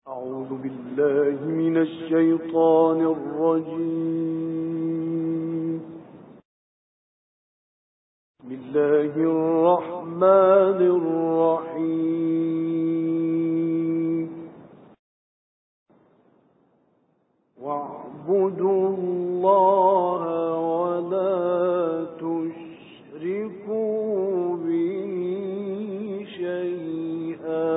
أعوذ بالله من الشيطان الرجيم. بسم الله الرحمن الرحيم. واعبدوا الله ولا تشركوا به شيئا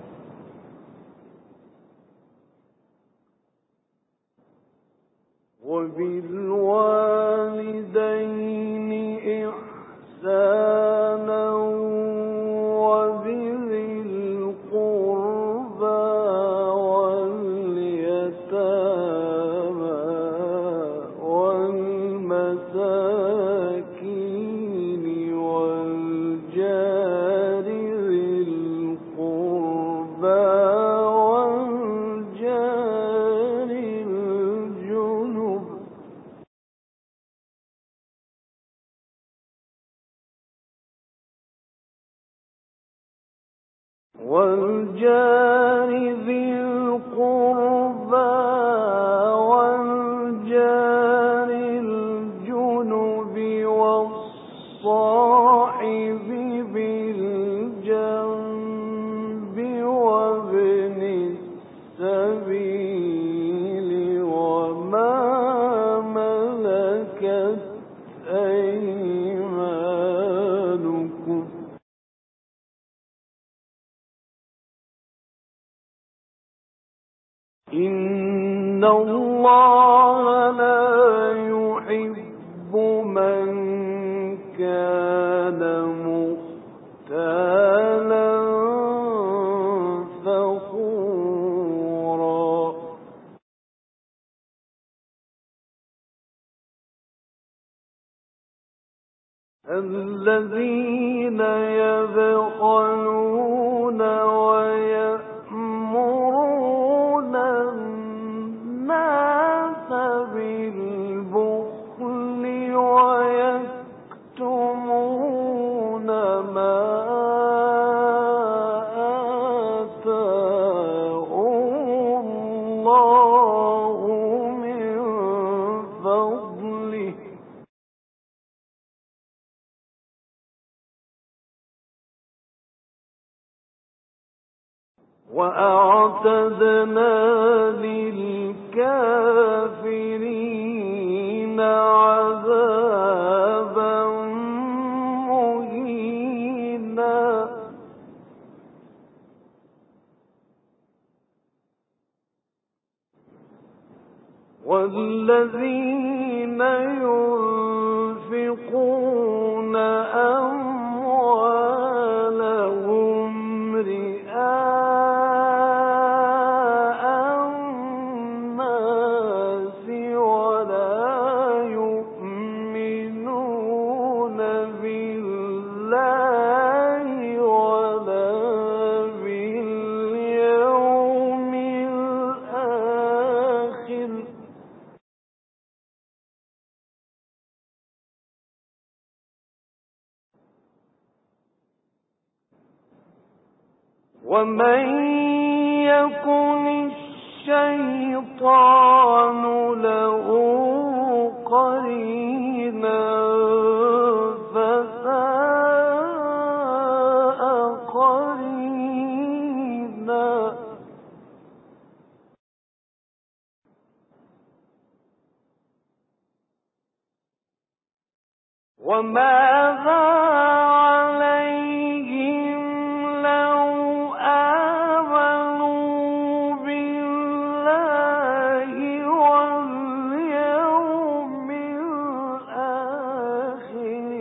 وبالوالدين إحسانا وبذي القربى واليتامى والمساكين والجار ذي القربى والجار ذي القربى والجار الجنب والصاحب بالجنب وابن السبيل وما ملكت أيمانكم إن الله لا يحب من كان مختالا فخورا الذين يبخلون ويأمرون الناس بالبخل ويكتمون ما آتاهم الله من فضله وأعتدنا للكافرين عذابا مهينا والذين ينفقون أموالهم رئاء الناس ولا يؤمنون بالله ولا باليوم الآخر ومن يكن الشيطان له قرينا فساء قرينا وماذا عليهم لو آمنوا بالله واليوم الآخر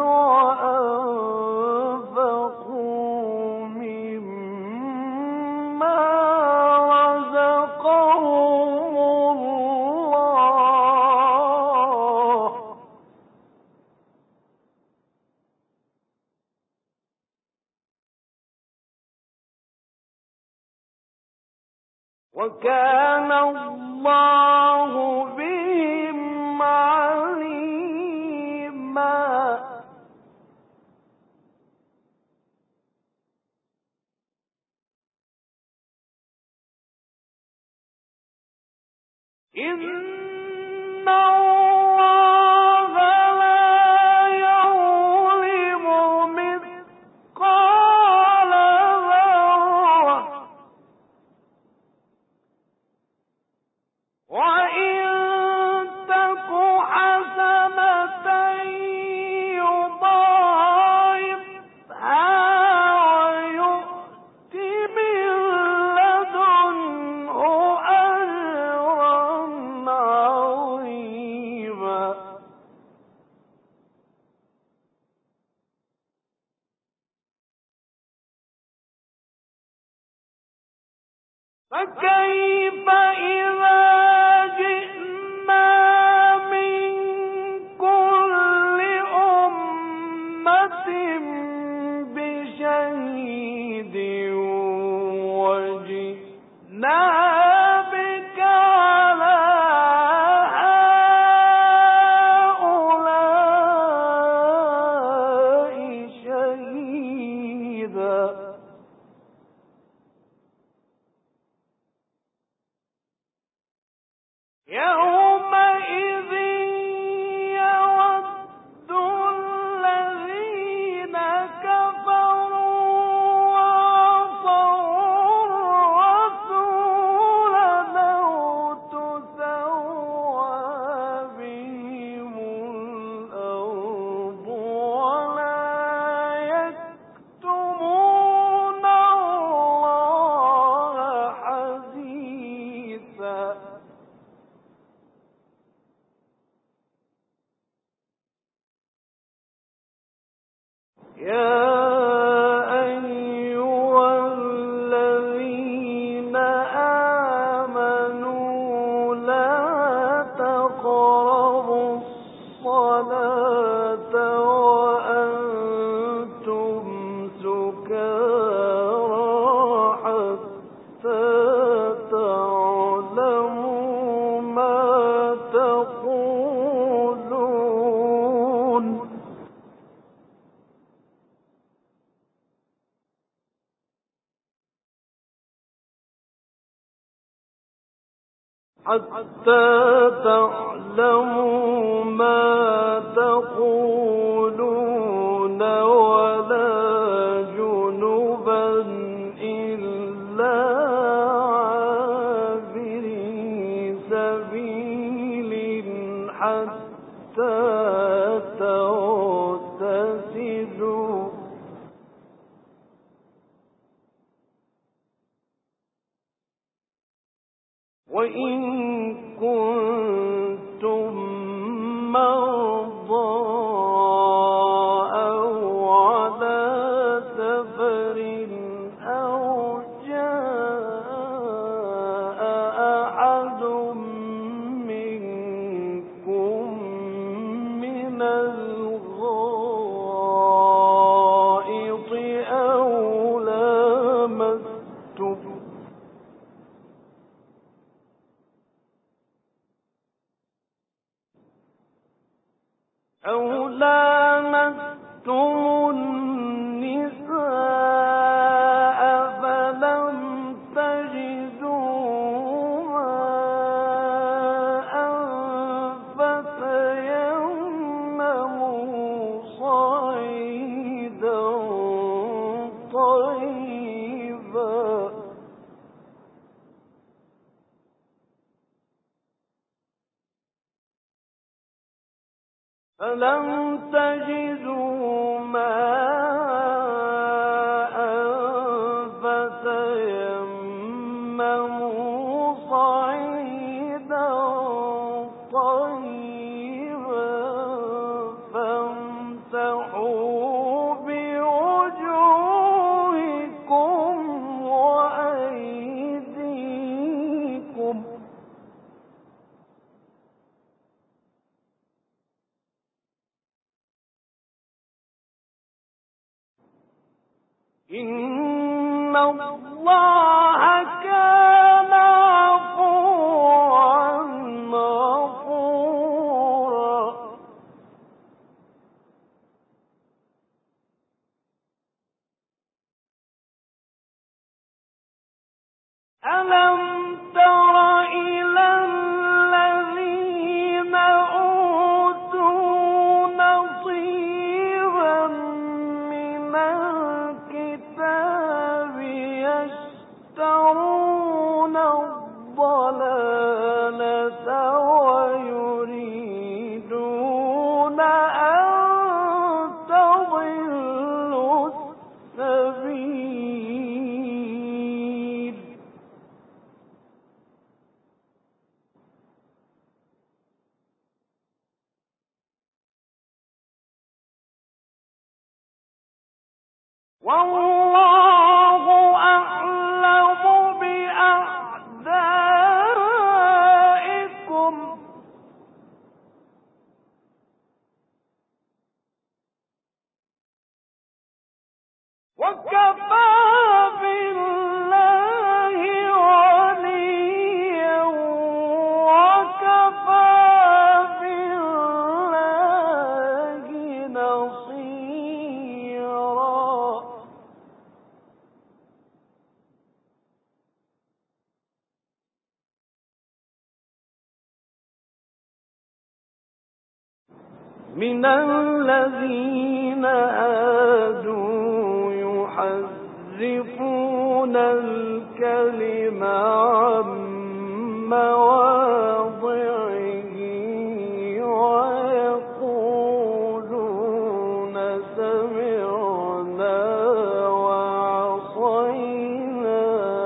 وأنفقوا مما رزقهم الله وكان الله بهم عليما إن الله لا يظلم مثقال ذرة وإن تك حسنة يضاعفها ويؤت من لدنه أجرا عظيما فكيف إذا جئنا من كل أمة بشهيد وجئنا بك على هؤلاء شهيدا يومئذ يود الذين كفروا وعصوا الرسول لو تسوى بهم الأرض ولا يكتمون الله حديثا يا أيها الذين آمنوا لا تقربوا الصلاة وأنتم سكارى حتى تعلموا ما تقولون حتى تعلموا ما تقولون ولا جنبا إلا عابري سبيل حتى تغتسلوا وإن كنتم مرضى أو على سفر أو جاء أحد منكم من الغائط أو لامستم النساء فلم تجدوا ماء فتيمموا صعيدا طيبا فلم تجدوا ماء فتيمموا صعيدا طيبا فامسحوا بوجوهكم وأيديكم إن الله كان عفوا غفورا ألم تر إلى والله أعلم بأعدائكم وكفى بالله وليا وكفى بالله نصيرا. من الذين هادوا يحرفون الكلم عن مواضعه ويقولون سمعنا وعصينا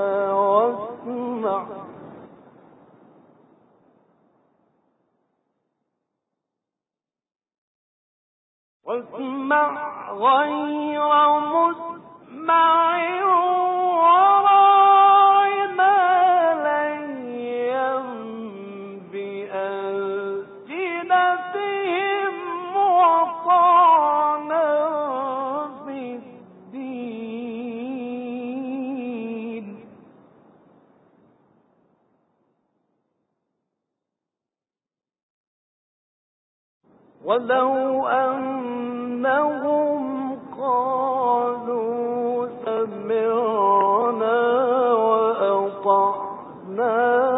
واسمع غير مسمع وراعنا ليا بألسنتهم وطعنا في الدين ولو أنهم قالوا سمعنا وأطعنا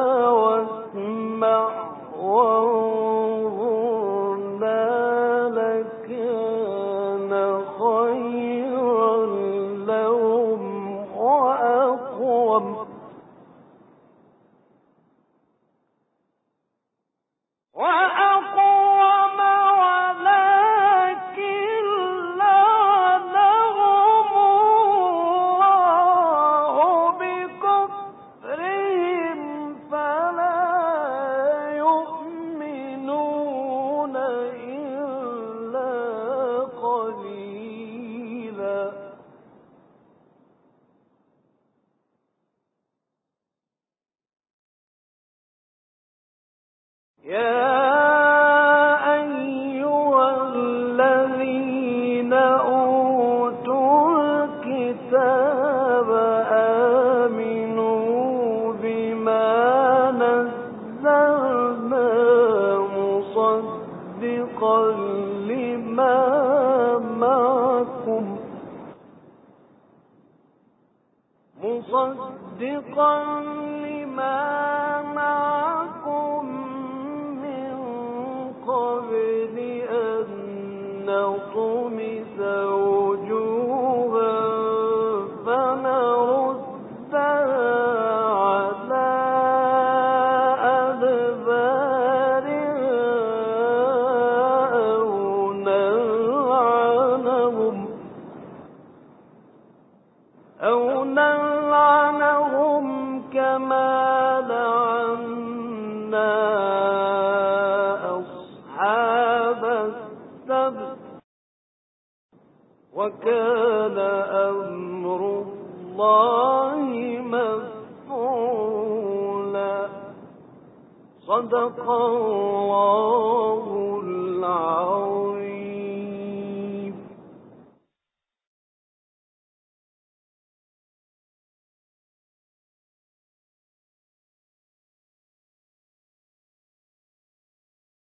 واسمع وانظرنا لكان خيرا لهم وأقوم ولكن لعنهم الله بكفرهم فلا يؤمنون إلا قليلا. يا أيها الذين أوتوا الكتاب آمنوا بما نزلنا مصدقا لما معكم من قبل أن نطمس وجوها فنردها على أدبارها أو نلعنهم كما لعنا أصحاب السبت وكان أمر الله مفعولا. صدق الله العظيم.